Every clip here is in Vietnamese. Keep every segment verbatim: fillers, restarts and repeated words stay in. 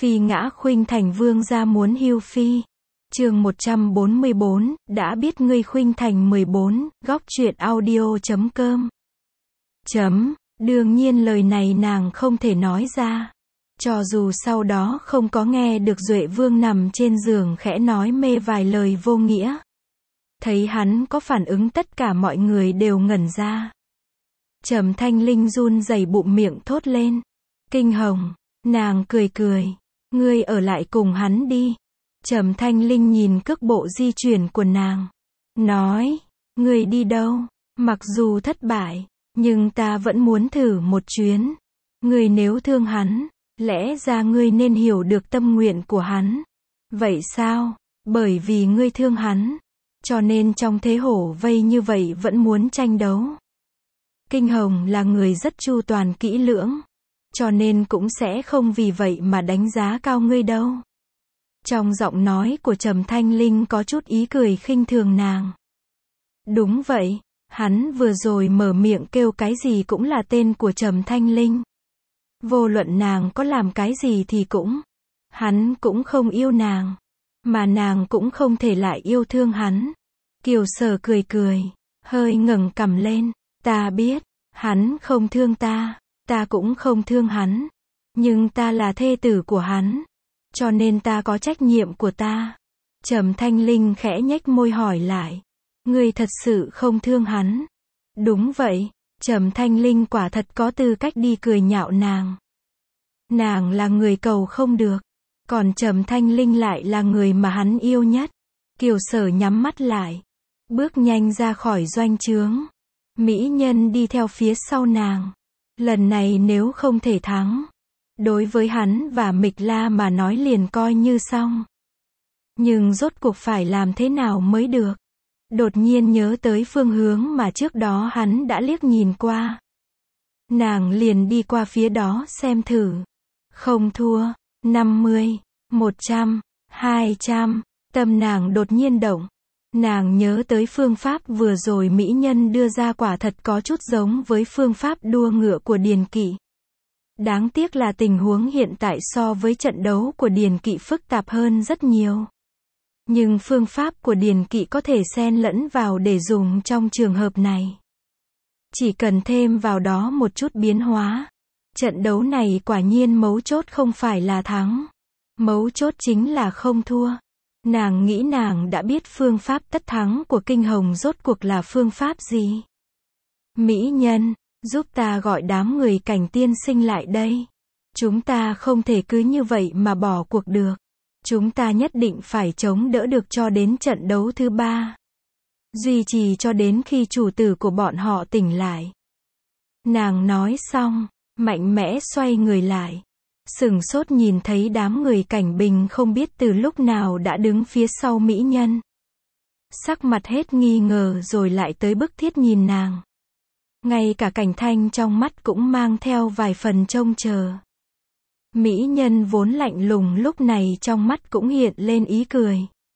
Phi ngã Khuynh Thành vương gia muốn hưu phi. Chương một trăm bốn mươi bốn, đã biết ngươi Khuynh Thành mười bốn, góc truyện audio chấm com. Chấm, đương nhiên lời này nàng không thể nói ra. Cho dù sau đó không có nghe được Duệ Vương nằm trên giường khẽ nói mê vài lời vô nghĩa. Thấy hắn có phản ứng tất cả mọi người đều ngẩn ra. Trầm Thanh Linh run rẩy bụng miệng thốt lên. Kinh Hồng, nàng cười cười. Ngươi ở lại cùng hắn đi. Trầm Thanh Linh nhìn cước bộ di chuyển của nàng. Nói, ngươi đi đâu? Mặc dù thất bại, nhưng ta vẫn muốn thử một chuyến. Ngươi nếu thương hắn, lẽ ra ngươi nên hiểu được tâm nguyện của hắn. Vậy sao? Bởi vì ngươi thương hắn, cho nên trong thế hổ vây như vậy vẫn muốn tranh đấu. Kinh Hồng là người rất chu toàn kỹ lưỡng, cho nên cũng sẽ không vì vậy mà đánh giá cao ngươi đâu. Trong giọng nói của Trầm Thanh Linh có chút ý cười khinh thường nàng. Đúng vậy, hắn vừa rồi mở miệng kêu cái gì cũng là tên của Trầm Thanh Linh. Vô luận nàng có làm cái gì thì cũng, hắn cũng không yêu nàng, mà nàng cũng không thể lại yêu thương hắn. Kiều Sở cười cười, hơi ngẩng cằm lên, ta biết, hắn không thương ta, ta cũng không thương hắn, nhưng ta là thê tử của hắn, cho nên ta có trách nhiệm của ta. Trầm Thanh Linh khẽ nhếch môi hỏi lại, ngươi thật sự không thương hắn? Đúng vậy. Trầm Thanh Linh quả thật có tư cách đi cười nhạo nàng. Nàng là người cầu không được, còn Trầm Thanh Linh lại là người mà hắn yêu nhất. Kiều Sở nhắm mắt lại, bước nhanh ra khỏi doanh trướng. Mỹ nhân đi theo phía sau nàng. Lần này nếu không thể thắng, đối với hắn và Mịch La mà nói liền coi như xong. Nhưng rốt cuộc phải làm thế nào mới được? Đột nhiên nhớ tới phương hướng mà trước đó hắn đã liếc nhìn qua. Nàng liền đi qua phía đó xem thử. Không thua. năm mươi, một trăm, hai trăm. Tâm nàng đột nhiên động. Nàng nhớ tới phương pháp vừa rồi mỹ nhân đưa ra quả thật có chút giống với phương pháp đua ngựa của Điền Kỵ. Đáng tiếc là tình huống hiện tại so với trận đấu của Điền Kỵ phức tạp hơn rất nhiều. Nhưng phương pháp của Điền Kỵ có thể xen lẫn vào để dùng trong trường hợp này. Chỉ cần thêm vào đó một chút biến hóa. Trận đấu này quả nhiên mấu chốt không phải là thắng. Mấu chốt chính là không thua. Nàng nghĩ nàng đã biết phương pháp tất thắng của Kinh Hồng rốt cuộc là phương pháp gì. Mỹ nhân, giúp ta gọi đám người Cảnh tiên sinh lại đây. Chúng ta không thể cứ như vậy mà bỏ cuộc được. Chúng ta nhất định phải chống đỡ được cho đến trận đấu thứ ba. Duy trì cho đến khi chủ tử của bọn họ tỉnh lại. Nàng nói xong, mạnh mẽ xoay người lại. Sửng sốt nhìn thấy đám người Cảnh Bình không biết từ lúc nào đã đứng phía sau mỹ nhân. Sắc mặt hết nghi ngờ rồi lại tới bức thiết nhìn nàng. Ngay cả Cảnh Thanh trong mắt cũng mang theo vài phần trông chờ. Mỹ nhân vốn lạnh lùng lúc này trong mắt cũng hiện lên ý cười.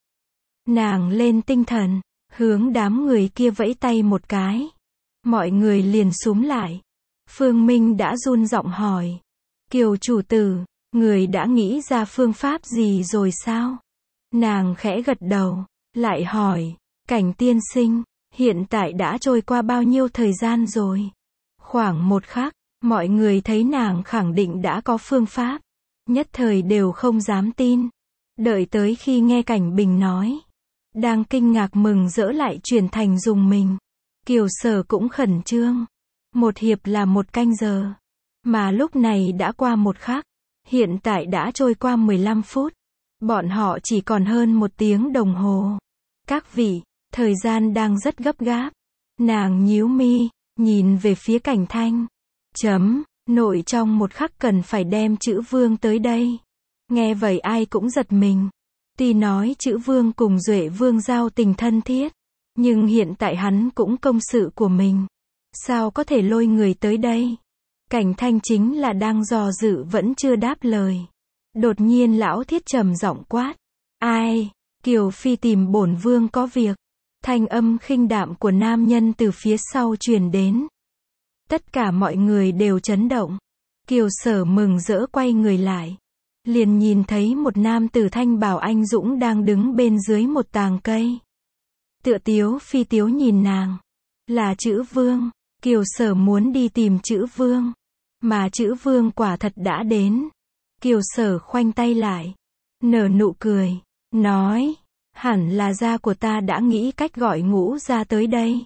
Nàng lên tinh thần, hướng đám người kia vẫy tay một cái. Mọi người liền xúm lại. Phương Minh đã run giọng hỏi. Kiều chủ tử, người đã nghĩ ra phương pháp gì rồi sao? Nàng khẽ gật đầu, lại hỏi. Cảnh tiên sinh, hiện tại đã trôi qua bao nhiêu thời gian rồi? Khoảng một khắc. Mọi người thấy nàng khẳng định đã có phương pháp, nhất thời đều không dám tin. Đợi tới khi nghe Cảnh Bình nói, đang kinh ngạc mừng rỡ lại chuyển thành rùng mình. Kiều Sở cũng khẩn trương. Một hiệp là một canh giờ, mà lúc này đã qua một khắc, hiện tại đã trôi qua mười lăm phút. Bọn họ chỉ còn hơn một tiếng đồng hồ. Các vị, thời gian đang rất gấp gáp. Nàng nhíu mi, nhìn về phía Cảnh Thanh. Chấm, nội trong một khắc cần phải đem chữ Vương tới đây. Nghe vậy ai cũng giật mình. Tuy nói chữ Vương cùng Duệ Vương giao tình thân thiết, nhưng hiện tại hắn cũng công sự của mình. Sao có thể lôi người tới đây? Cảnh Thanh chính là đang dò dự vẫn chưa đáp lời. Đột nhiên lão thiết trầm giọng quát. Ai? Kiều Phi tìm bổn vương có việc. Thanh âm khinh đạm của nam nhân từ phía sau truyền đến. Tất cả mọi người đều chấn động. Kiều Sở mừng rỡ quay người lại. liền nhìn thấy một nam tử thanh bào anh dũng đang đứng bên dưới một tàng cây. Tựa tiếu phi tiếu nhìn nàng. Là Chữ Vương. Kiều Sở muốn đi tìm Chữ Vương. Mà Chữ Vương quả thật đã đến. Kiều Sở khoanh tay lại. Nở nụ cười. Nói. Hẳn là gia của ta đã nghĩ cách gọi Ngũ gia tới đây.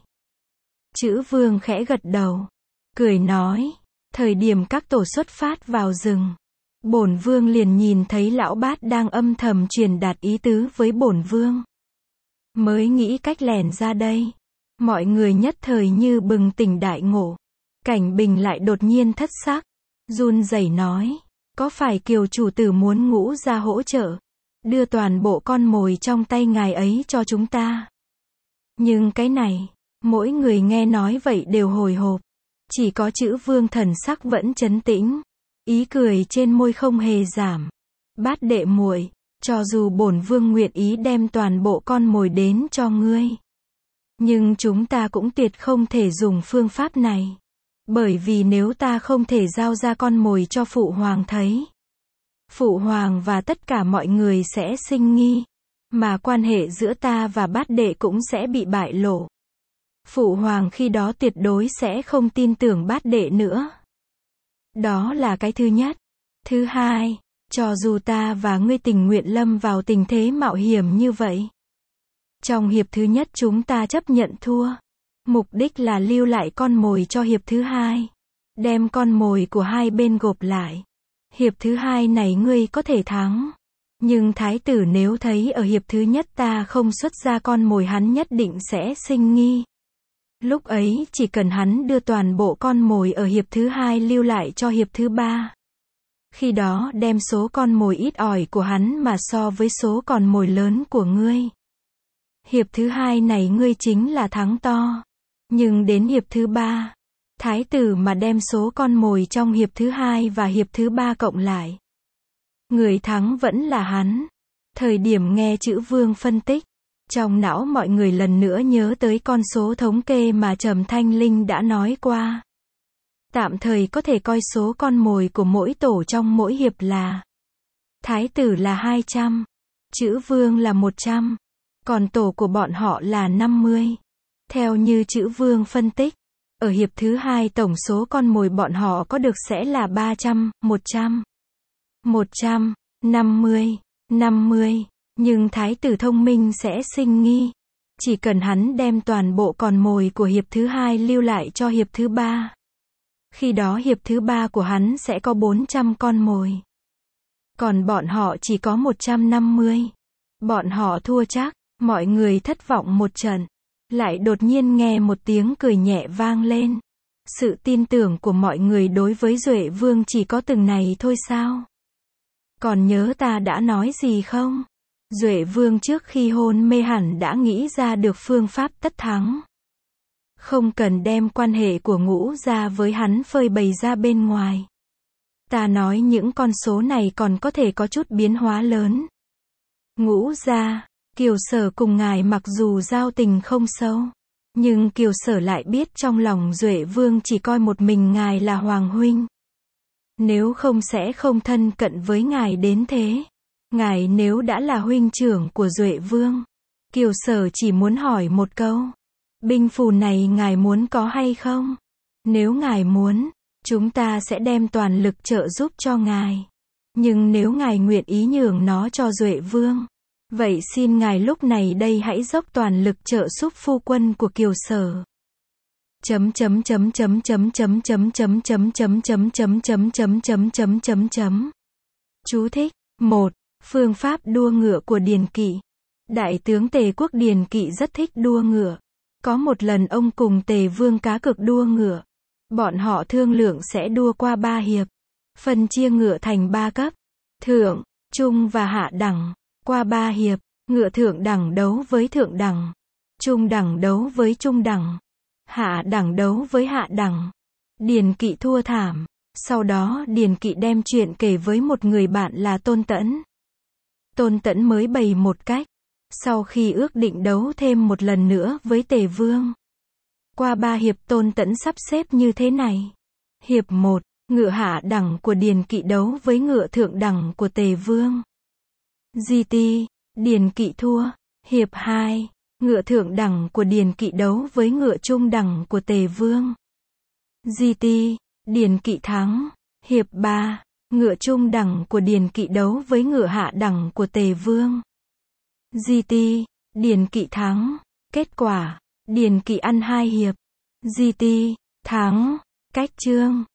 Chữ Vương khẽ gật đầu. Cười nói. Thời điểm các tổ xuất phát vào rừng. Bổn Vương liền nhìn thấy lão bát đang âm thầm truyền đạt ý tứ với bổn Vương. Mới nghĩ cách lẻn ra đây. Mọi người nhất thời như bừng tỉnh đại ngộ. Cảnh Bình lại đột nhiên thất sắc. Run rẩy nói. Có phải Kiều chủ tử muốn Ngũ gia hỗ trợ? Đưa toàn bộ con mồi trong tay ngài ấy cho chúng ta. Nhưng cái này, mỗi người nghe nói vậy đều hồi hộp. Chỉ có Chữ Vương thần sắc vẫn trấn tĩnh. Ý cười trên môi không hề giảm. Bát đệ muội, cho dù bổn Vương nguyện ý đem toàn bộ con mồi đến cho ngươi. Nhưng chúng ta cũng tuyệt không thể dùng phương pháp này. Bởi vì nếu ta không thể giao ra con mồi cho Phụ Hoàng thấy. Phụ Hoàng và tất cả mọi người sẽ sinh nghi. Mà quan hệ giữa ta và bát đệ cũng sẽ bị bại lộ. Phụ Hoàng khi đó tuyệt đối sẽ không tin tưởng bát đệ nữa. Đó là cái thứ nhất. Thứ hai, cho dù ta và ngươi tình nguyện lâm vào tình thế mạo hiểm như vậy. Trong hiệp thứ nhất chúng ta chấp nhận thua. Mục đích là lưu lại con mồi cho hiệp thứ hai. Đem con mồi của hai bên gộp lại. Hiệp thứ hai này ngươi có thể thắng. Nhưng thái tử nếu thấy ở hiệp thứ nhất ta không xuất ra con mồi hắn nhất định sẽ sinh nghi. Lúc ấy chỉ cần hắn đưa toàn bộ con mồi ở hiệp thứ hai lưu lại cho hiệp thứ ba. Khi đó đem số con mồi ít ỏi của hắn mà so với số con mồi lớn của ngươi. Hiệp thứ hai này ngươi chính là thắng to. Nhưng đến hiệp thứ ba, thái tử mà đem số con mồi trong hiệp thứ hai và hiệp thứ ba cộng lại. Người thắng vẫn là hắn. Thời điểm nghe Chữ Vương phân tích, trong não mọi người lần nữa nhớ tới con số thống kê mà Trầm Thanh Linh đã nói qua. Tạm thời có thể coi số con mồi của mỗi tổ trong mỗi hiệp là thái tử là hai trăm, Chữ Vương là một trăm, còn tổ của bọn họ là năm mươi. Theo như Chữ Vương phân tích, ở hiệp thứ hai tổng số con mồi bọn họ có được sẽ là ba trăm, một trăm, một trăm, năm mươi, năm mươi. Nhưng thái tử thông minh sẽ sinh nghi. Chỉ cần hắn đem toàn bộ con mồi của hiệp thứ hai lưu lại cho hiệp thứ ba. Khi đó hiệp thứ ba của hắn sẽ có bốn trăm con mồi. Còn bọn họ chỉ có một trăm năm mươi. Bọn họ thua chắc. Mọi người thất vọng một trận. Lại đột nhiên nghe một tiếng cười nhẹ vang lên. Sự tin tưởng của mọi người đối với Duệ Vương chỉ có từng này thôi sao? Còn nhớ ta đã nói gì không? Duệ Vương trước khi hôn mê hẳn đã nghĩ ra được phương pháp tất thắng. Không cần đem quan hệ của Ngũ gia với hắn phơi bày ra bên ngoài. Ta nói những con số này còn có thể có chút biến hóa lớn. Ngũ gia, Kiều Sở cùng ngài mặc dù giao tình không sâu. Nhưng Kiều Sở lại biết trong lòng Duệ Vương chỉ coi một mình ngài là Hoàng huynh. Nếu không sẽ không thân cận với ngài đến thế. Ngài nếu đã là huynh trưởng của Duệ Vương. Kiều Sở chỉ muốn hỏi một câu. Binh phù này ngài muốn có hay không? Nếu ngài muốn, chúng ta sẽ đem toàn lực trợ giúp cho ngài. Nhưng nếu ngài nguyện ý nhường nó cho Duệ Vương, vậy xin ngài lúc này đây hãy dốc toàn lực trợ giúp phu quân của Kiều Sở. Chấm chấm chấm chấm chấm chấm chấm chấm chấm chấm chấm chấm chấm chấm chấm chấm chấm chấm. Chú thích. một. Phương pháp đua ngựa của Điền Kỵ. Đại tướng Tề Quốc Điền Kỵ rất thích đua ngựa. Có một lần ông cùng Tề Vương cá cược đua ngựa. Bọn họ thương lượng sẽ đua qua ba hiệp. Phân chia ngựa thành ba cấp. Thượng, trung và hạ đẳng. Qua ba hiệp, ngựa thượng đẳng đấu với thượng đẳng. Trung đẳng đấu với trung đẳng. Hạ đẳng đấu với hạ đẳng. Điền Kỵ thua thảm. Sau đó Điền Kỵ đem chuyện kể với một người bạn là Tôn Tẫn. Tôn Tẫn mới bày một cách. Sau khi ước định đấu thêm một lần nữa với Tề Vương. Qua ba hiệp Tôn Tẫn sắp xếp như thế này. Hiệp một, Ngựa hạ đẳng của Điền Kỵ đấu với ngựa thượng đẳng của Tề Vương. giê tê, Điền Kỵ thua. Hiệp hai. Ngựa thượng đẳng của Điền Kỵ đấu với ngựa trung đẳng của Tề Vương. giê tê, Điền Kỵ thắng. Hiệp ba. Ngựa trung đẳng của Điền Kỵ đấu với ngựa hạ đẳng của Tề Vương. giê tê, Điền Kỵ thắng. Kết quả, Điền Kỵ ăn hai hiệp. giê tê, thắng. Cách chương.